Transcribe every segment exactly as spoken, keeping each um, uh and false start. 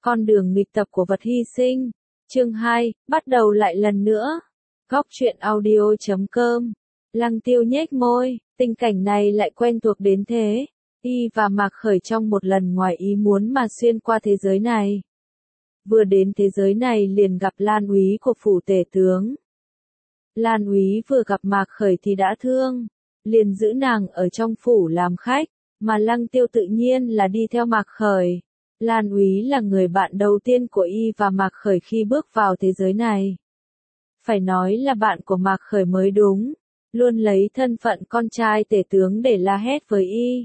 Con đường nghịch tập của vật hy sinh. Chương hai, bắt đầu lại lần nữa. Góc truyện audio chấm com. Lăng Tiêu nhếch môi, tình cảnh này lại quen thuộc đến thế. Y và Mạc Khởi trong một lần ngoài ý muốn mà xuyên qua thế giới này. Vừa đến thế giới này liền gặp Lan Úy của phủ tể tướng. Lan Úy vừa gặp Mạc Khởi thì đã thương, liền giữ nàng ở trong phủ làm khách, mà Lăng Tiêu tự nhiên là đi theo Mạc Khởi. Lan Úy là người bạn đầu tiên của Y và Mạc Khởi khi bước vào thế giới này. Phải nói là bạn của Mạc Khởi mới đúng, luôn lấy thân phận con trai tể tướng để la hét với Y.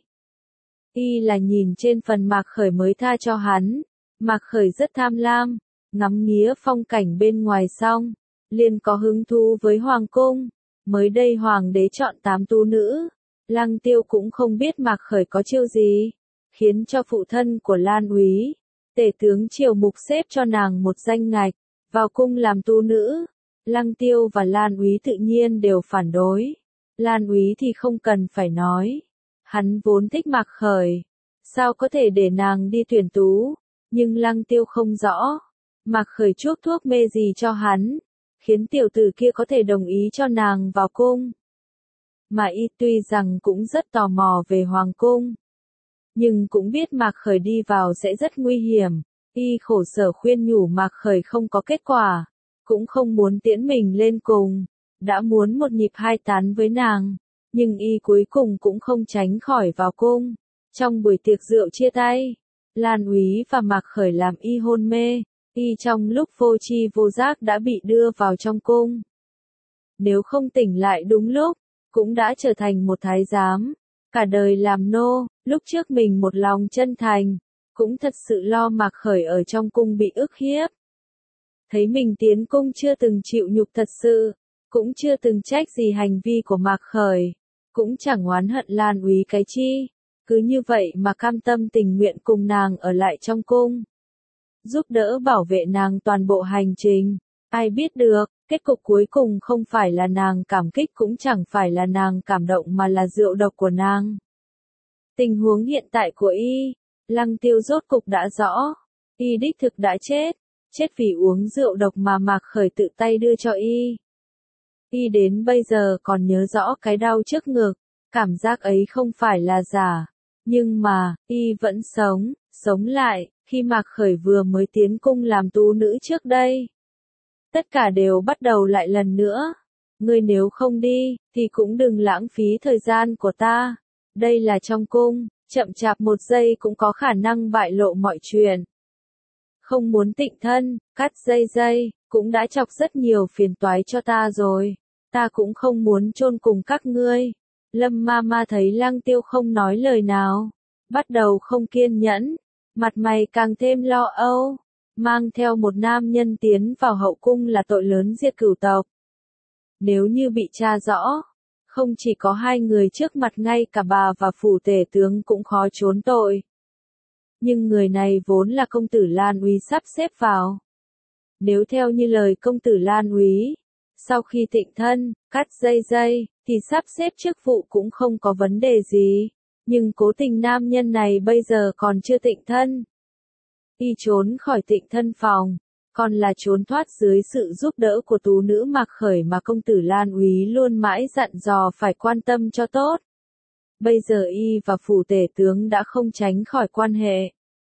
Y là nhìn trên phần Mạc Khởi mới tha cho hắn. Mạc Khởi rất tham lam, ngắm nghía phong cảnh bên ngoài xong, liền có hứng thú với hoàng cung. Mới đây hoàng đế chọn tám tú nữ, Lăng Tiêu cũng không biết Mạc Khởi có chiêu gì, khiến cho phụ thân của Lan Úy, tể tướng Triều Mục xếp cho nàng một danh ngạch, vào cung làm tú nữ. Lăng Tiêu và Lan Úy tự nhiên đều phản đối. Lan Úy thì không cần phải nói, hắn vốn thích Mạc Khởi, sao có thể để nàng đi tuyển tú. Nhưng Lăng Tiêu không rõ, Mạc Khởi chuốc thuốc mê gì cho hắn, khiến tiểu tử kia có thể đồng ý cho nàng vào cung. Mà Y tuy rằng cũng rất tò mò về hoàng cung, nhưng cũng biết Mạc Khởi đi vào sẽ rất nguy hiểm. Y khổ sở khuyên nhủ Mạc Khởi không có kết quả, cũng không muốn tiễn mình lên cùng, đã muốn một nhịp hai tán với nàng, nhưng Y cuối cùng cũng không tránh khỏi vào cung. Trong buổi tiệc rượu chia tay, Lan Úy và Mạc Khởi làm Y hôn mê, Y trong lúc vô tri vô giác đã bị đưa vào trong cung. Nếu không tỉnh lại đúng lúc, cũng đã trở thành một thái giám, cả đời làm nô. Lúc trước mình một lòng chân thành, cũng thật sự lo Mạc Khởi ở trong cung bị ức hiếp. Thấy mình tiến cung chưa từng chịu nhục thật sự, cũng chưa từng trách gì hành vi của Mạc Khởi, cũng chẳng oán hận Lan Úy cái chi. Cứ như vậy mà cam tâm tình nguyện cùng nàng ở lại trong cung, giúp đỡ bảo vệ nàng toàn bộ hành trình. Ai biết được, kết cục cuối cùng không phải là nàng cảm kích cũng chẳng phải là nàng cảm động mà là rượu độc của nàng. Tình huống hiện tại của Y, Lăng Tiêu rốt cục đã rõ. Y đích thực đã chết, chết vì uống rượu độc mà Mạc Khởi tự tay đưa cho Y. Y đến bây giờ còn nhớ rõ cái đau trước ngực, cảm giác ấy không phải là giả. Nhưng mà, Y vẫn sống, sống lại, khi Mạc Khởi vừa mới tiến cung làm tú nữ trước đây. Tất cả đều bắt đầu lại lần nữa. Ngươi nếu không đi, thì cũng đừng lãng phí thời gian của ta. Đây là trong cung, chậm chạp một giây cũng có khả năng bại lộ mọi chuyện. Không muốn tịnh thân, cắt dây dây, cũng đã chọc rất nhiều phiền toái cho ta rồi. Ta cũng không muốn chôn cùng các ngươi. Lâm ma ma thấy Lăng Tiêu không nói lời nào, bắt đầu không kiên nhẫn, mặt mày càng thêm lo âu. Mang theo một nam nhân tiến vào hậu cung là tội lớn diệt cửu tộc. Nếu như bị tra rõ, không chỉ có hai người trước mặt, ngay cả bà và phủ tể tướng cũng khó trốn tội. Nhưng người này vốn là công tử Lan Úy sắp xếp vào. Nếu theo như lời công tử Lan Úy, sau khi tịnh thân, cắt dây dây, thì sắp xếp chức vụ cũng không có vấn đề gì. Nhưng cố tình nam nhân này bây giờ còn chưa tịnh thân. Y trốn khỏi tịnh thân phòng, còn là trốn thoát dưới sự giúp đỡ của tú nữ Mạc Khởi mà công tử Lan Úy luôn mãi dặn dò phải quan tâm cho tốt. Bây giờ Y và phủ tể tướng đã không tránh khỏi quan hệ.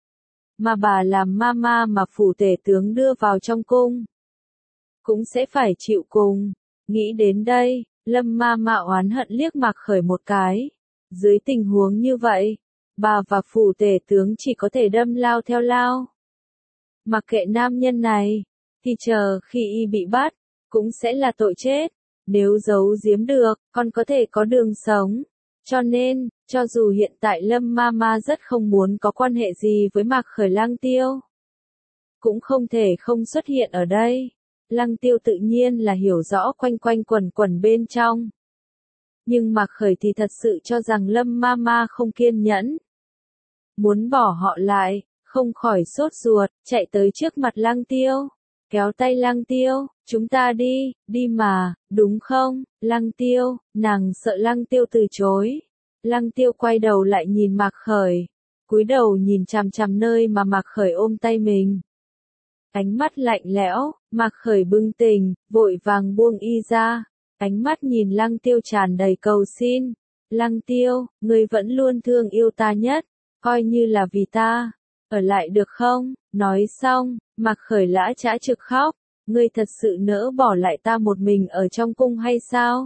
Mà bà làm mama mà phủ tể tướng đưa vào trong cung, cũng sẽ phải chịu cùng. Nghĩ đến đây, Lâm ma ma oán hận liếc Mạc Khởi một cái. Dưới tình huống như vậy, bà và phủ tể tướng chỉ có thể đâm lao theo lao. Mặc kệ nam nhân này, thì chờ khi Y bị bắt, cũng sẽ là tội chết. Nếu giấu giếm được, còn có thể có đường sống. Cho nên, cho dù hiện tại Lâm ma ma rất không muốn có quan hệ gì với Mạc Khởi, Lăng Tiêu cũng không thể không xuất hiện ở đây. Lăng Tiêu tự nhiên là hiểu rõ quanh quanh quẩn quẩn bên trong. Nhưng Mạc Khởi thì thật sự cho rằng Lâm ma ma không kiên nhẫn, muốn bỏ họ lại, không khỏi sốt ruột, chạy tới trước mặt Lăng Tiêu, kéo tay Lăng Tiêu, chúng ta đi, đi mà, đúng không, Lăng Tiêu. Nàng sợ Lăng Tiêu từ chối. Lăng Tiêu quay đầu lại nhìn Mạc Khởi, cúi đầu nhìn chằm chằm nơi mà Mạc Khởi ôm tay mình. Ánh mắt lạnh lẽo, Mạc Khởi bừng tỉnh, vội vàng buông y ra, ánh mắt nhìn Lăng Tiêu tràn đầy cầu xin. Lăng Tiêu, ngươi vẫn luôn thương yêu ta nhất, coi như là vì ta, ở lại được không? Nói xong, Mạc Khởi lã chã trực khóc, ngươi thật sự nỡ bỏ lại ta một mình ở trong cung hay sao?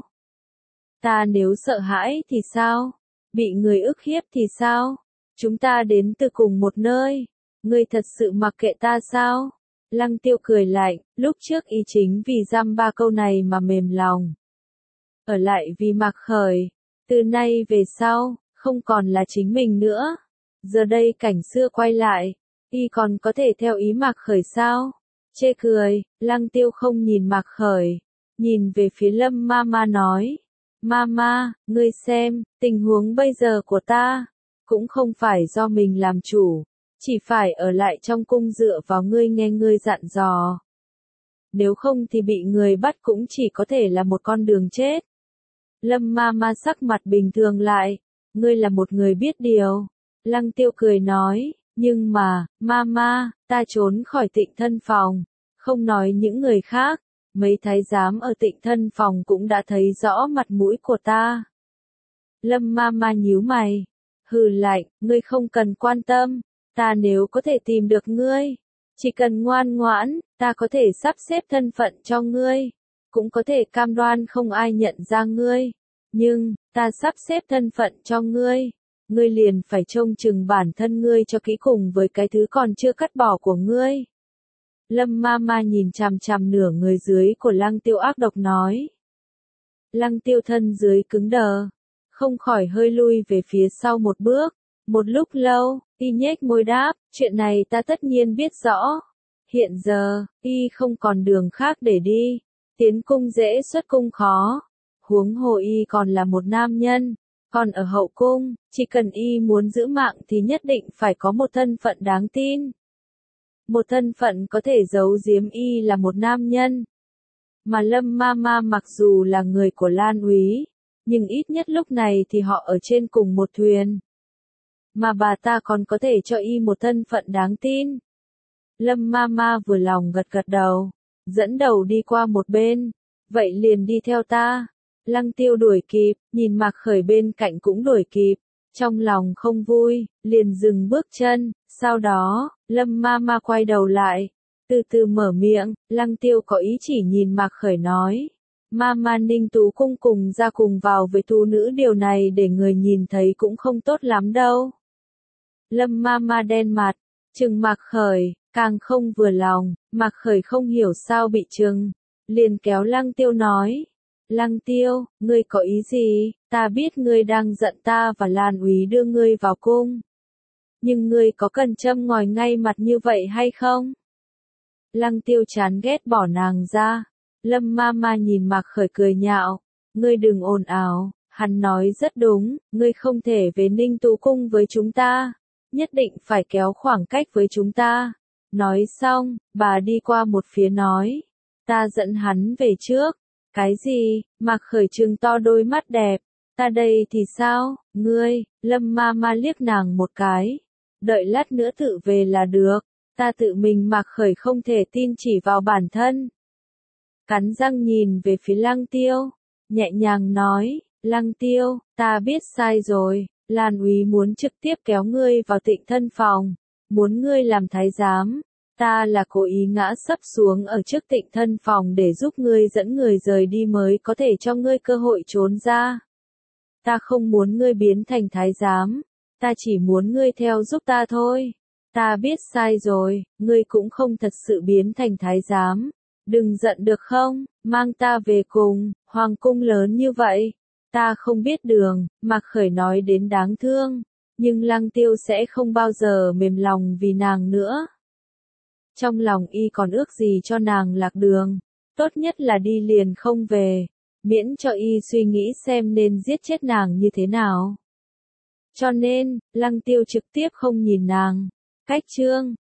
Ta nếu sợ hãi thì sao? Bị người ức hiếp thì sao? Chúng ta đến từ cùng một nơi, ngươi thật sự mặc kệ ta sao? Lăng Tiêu cười lạnh, lúc trước y chính vì dăm ba câu này mà mềm lòng. Ở lại vì Mạc Khởi, từ nay về sau, không còn là chính mình nữa. Giờ đây cảnh xưa quay lại, y còn có thể theo ý Mạc Khởi sao? Chê cười, Lăng Tiêu không nhìn Mạc Khởi, nhìn về phía Lâm Mama nói. Mama, ngươi xem, tình huống bây giờ của ta, cũng không phải do mình làm chủ, chỉ phải ở lại trong cung dựa vào ngươi nghe ngươi dặn dò. Nếu không thì bị người bắt cũng chỉ có thể là một con đường chết. Lâm Mama sắc mặt bình thường lại, ngươi là một người biết điều. Lăng Tiêu cười nói, nhưng mà, Mama, ta trốn khỏi Tịnh Thân phòng, không nói những người khác, mấy thái giám ở Tịnh Thân phòng cũng đã thấy rõ mặt mũi của ta. Lâm Mama nhíu mày, hừ lạnh, ngươi không cần quan tâm, ta nếu có thể tìm được ngươi, chỉ cần ngoan ngoãn, ta có thể sắp xếp thân phận cho ngươi, cũng có thể cam đoan không ai nhận ra ngươi, nhưng, ta sắp xếp thân phận cho ngươi, ngươi liền phải trông chừng bản thân ngươi cho kỹ cùng với cái thứ còn chưa cắt bỏ của ngươi. Lâm Mama nhìn chằm chằm nửa người dưới của Lăng Tiêu ác độc nói. Lăng Tiêu thân dưới cứng đờ, không khỏi hơi lui về phía sau một bước. Một lúc lâu, y nhếch môi đáp, chuyện này ta tất nhiên biết rõ. Hiện giờ, y không còn đường khác để đi, tiến cung dễ xuất cung khó. Huống hồ y còn là một nam nhân, còn ở hậu cung, chỉ cần y muốn giữ mạng thì nhất định phải có một thân phận đáng tin. Một thân phận có thể giấu giếm y là một nam nhân. Mà Lâm Mama mặc dù là người của Lan Úy, nhưng ít nhất lúc này thì họ ở trên cùng một thuyền. Mà bà ta còn có thể cho y một thân phận đáng tin. Lâm Mama vừa lòng gật gật đầu, dẫn đầu đi qua một bên, vậy liền đi theo ta. Lăng Tiêu đuổi kịp, nhìn Mạc Khởi bên cạnh cũng đuổi kịp, trong lòng không vui, liền dừng bước chân, sau đó, Lâm Mama quay đầu lại, từ từ mở miệng, Lăng Tiêu có ý chỉ nhìn Mạc Khởi nói, Mama Ninh Tú cung cùng ra cùng vào với tú nữ điều này để người nhìn thấy cũng không tốt lắm đâu. Lâm Mama đen mặt, trừng Mạc Khởi, càng không vừa lòng, Mạc Khởi không hiểu sao bị trừng, liền kéo Lăng Tiêu nói. Lăng Tiêu, ngươi có ý gì? Ta biết ngươi đang giận ta và Lan Úy đưa ngươi vào cung. Nhưng ngươi có cần châm ngòi ngay mặt như vậy hay không? Lăng Tiêu chán ghét bỏ nàng ra. Lâm Mama nhìn Mạc Khởi cười nhạo. Ngươi đừng ồn ào, hắn nói rất đúng, ngươi không thể về Ninh Tú cung với chúng ta. Nhất định phải kéo khoảng cách với chúng ta. Nói xong, bà đi qua một phía nói. Ta dẫn hắn về trước. Cái gì? Mạc Khởi trừng to đôi mắt đẹp. Ta đây thì sao? Ngươi, Lâm Mama liếc nàng một cái. Đợi lát nữa tự về là được. Ta tự mình. Mạc Khởi không thể tin chỉ vào bản thân. Cắn răng nhìn về phía Lăng Tiêu. Nhẹ nhàng nói, Lăng Tiêu, ta biết sai rồi. Lan Úy muốn trực tiếp kéo ngươi vào Tịnh Thân phòng. Muốn ngươi làm thái giám. Ta là cố ý ngã sấp xuống ở trước Tịnh Thân phòng để giúp ngươi dẫn người rời đi mới có thể cho ngươi cơ hội trốn ra. Ta không muốn ngươi biến thành thái giám, ta chỉ muốn ngươi theo giúp ta thôi. Ta biết sai rồi, ngươi cũng không thật sự biến thành thái giám. Đừng giận được không, mang ta về cùng, hoàng cung lớn như vậy. Ta không biết đường, Mạc Khởi nói đến đáng thương, nhưng Lăng Tiêu sẽ không bao giờ mềm lòng vì nàng nữa. Trong lòng y còn ước gì cho nàng lạc đường, tốt nhất là đi liền không về, miễn cho y suy nghĩ xem nên giết chết nàng như thế nào. Cho nên, Lăng Tiêu trực tiếp không nhìn nàng. Cách chương